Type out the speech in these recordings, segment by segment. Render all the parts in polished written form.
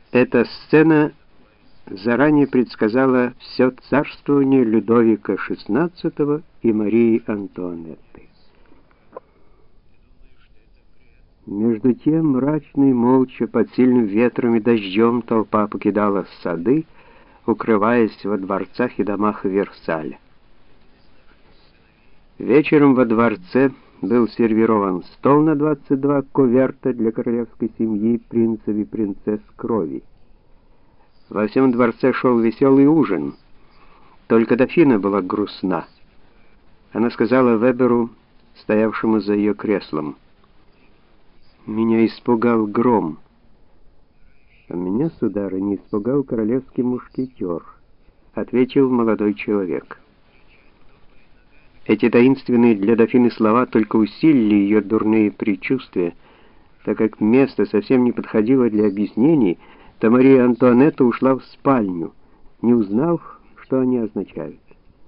Эта сцена заранее предсказала все царствование Людовика XVI и Марии Антуанетты. Между тем, мрачно и молча, под сильным ветром и дождем, толпа покидала сады, укрываясь во дворцах и домах Версаля. Вечером во дворце был сервирован стол на 22 куверта для королевской семьи, принцев и принцесс крови. Во всем дворце шел веселый ужин. Только дофина была грустна. Она сказала Веберу, стоявшему за ее креслом: «Меня испугал гром». «А меня, сударыня, испугал королевский мушкетер», — ответил молодой человек. Эти таинственные для дофины слова только усилили ее дурные предчувствия, так как место совсем не подходило для объяснений, то Мария Антуанетта ушла в спальню, не узнав, что они означают.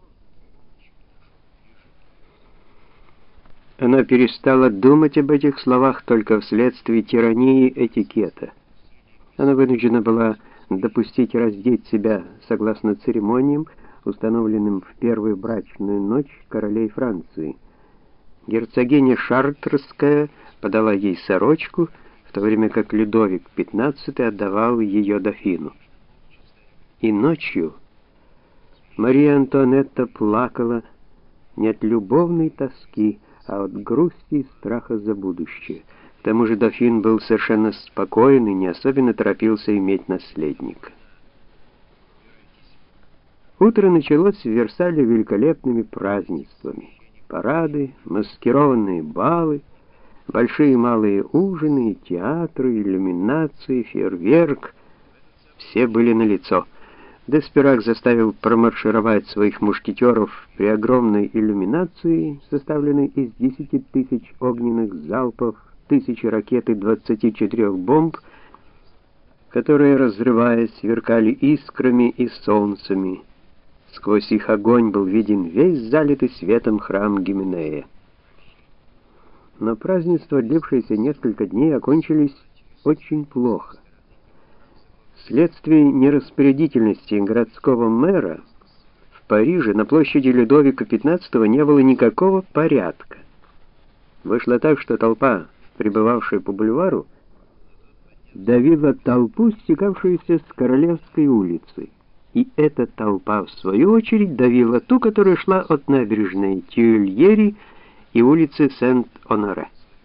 Она перестала думать об этих словах только вследствие тирании этикета. Она вынуждена была допустить раздеть себя согласно церемониям, установленным в первую брачную ночь королей Франции. Герцогиня Шартрская подала ей сорочку, в то время как Людовик XV отдавал ее дофину. И ночью Мария Антуанетта плакала не от любовной тоски, а от грусти и страха за будущее. К тому же дофин был совершенно спокоен и не особенно торопился иметь наследника. Утро началось в Версале великолепными празднествами. Парады, маскированные балы, большие и малые ужины, театры, иллюминации, фейерверк — все были налицо. Деспирак заставил промаршировать своих мушкетеров при огромной иллюминации, составленной из 10 тысяч огненных залпов, 1000 ракет и 24 бомб, которые, разрываясь, сверкали искрами и солнцами. Сквозь их огонь был виден весь залитый светом храм Гименея. Но празднества, длившиеся несколько дней, окончились очень плохо. Вследствие нераспорядительности городского мэра в Париже на площади Людовика XV не было никакого порядка. Вышло так, что толпа, прибывавшая по бульвару, давила толпу, стекавшуюся с Королевской улицы. И эта толпа, в свою очередь, давила ту, которая шла от набережной Тюильри и улицы Сент-Оноре.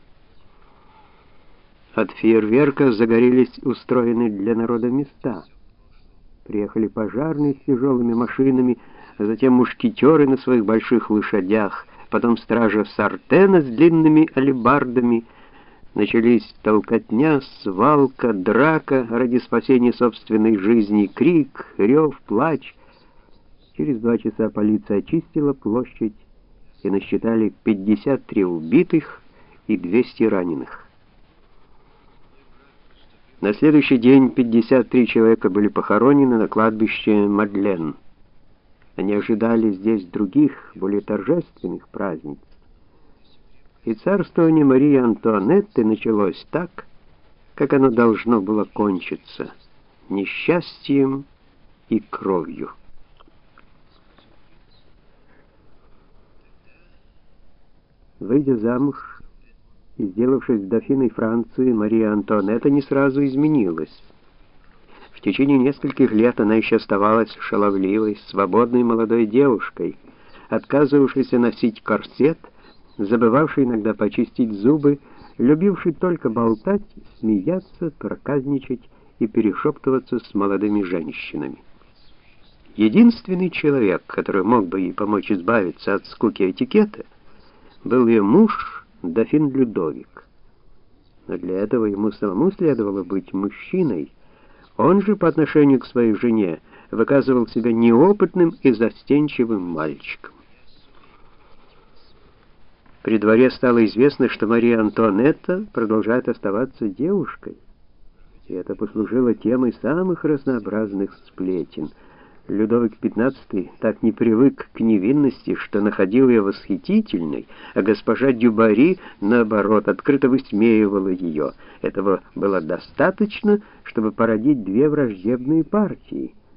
От фейерверка загорелись устроенные для народа места. Приехали пожарные с тяжелыми машинами, а затем мушкетеры на своих больших лошадях, потом стража Сартена с длинными алебардами. Начались толкотня, свалка, драка ради спасения собственной жизни, крик, рев, плач. Через 2 часа полиция очистила площадь и насчитали 53 убитых и 200 раненых. На следующий день 53 человека были похоронены на кладбище Мадлен. Они ожидали здесь других, более торжественных празднеств. И царствование Марии Антуанетты началось так, как оно должно было кончиться: несчастьем и кровью. Выйдя замуж и сделавшись дофиной Франции, Мария Антуанетта не сразу изменилась. В течение нескольких лет она еще оставалась шаловливой, свободной молодой девушкой, отказывавшейся носить корсет, забывавшей иногда почистить зубы, любившей только болтать, смеяться, проказничать и перешептываться с молодыми женщинами. Единственный человек, который мог бы ей помочь избавиться от скуки этикета, был ее муж, дофин Людовик. Но для этого ему самому следовало быть мужчиной. Он же по отношению к своей жене выказывал себя неопытным и застенчивым мальчиком. При дворе стало известно, что Мария Антуанетта продолжает оставаться девушкой, и это послужило темой самых разнообразных сплетен. Людовик XV так не привык к невинности, что находил ее восхитительной, а госпожа Дюбари, наоборот, открыто высмеивала ее. Этого было достаточно, чтобы породить две враждебные партии.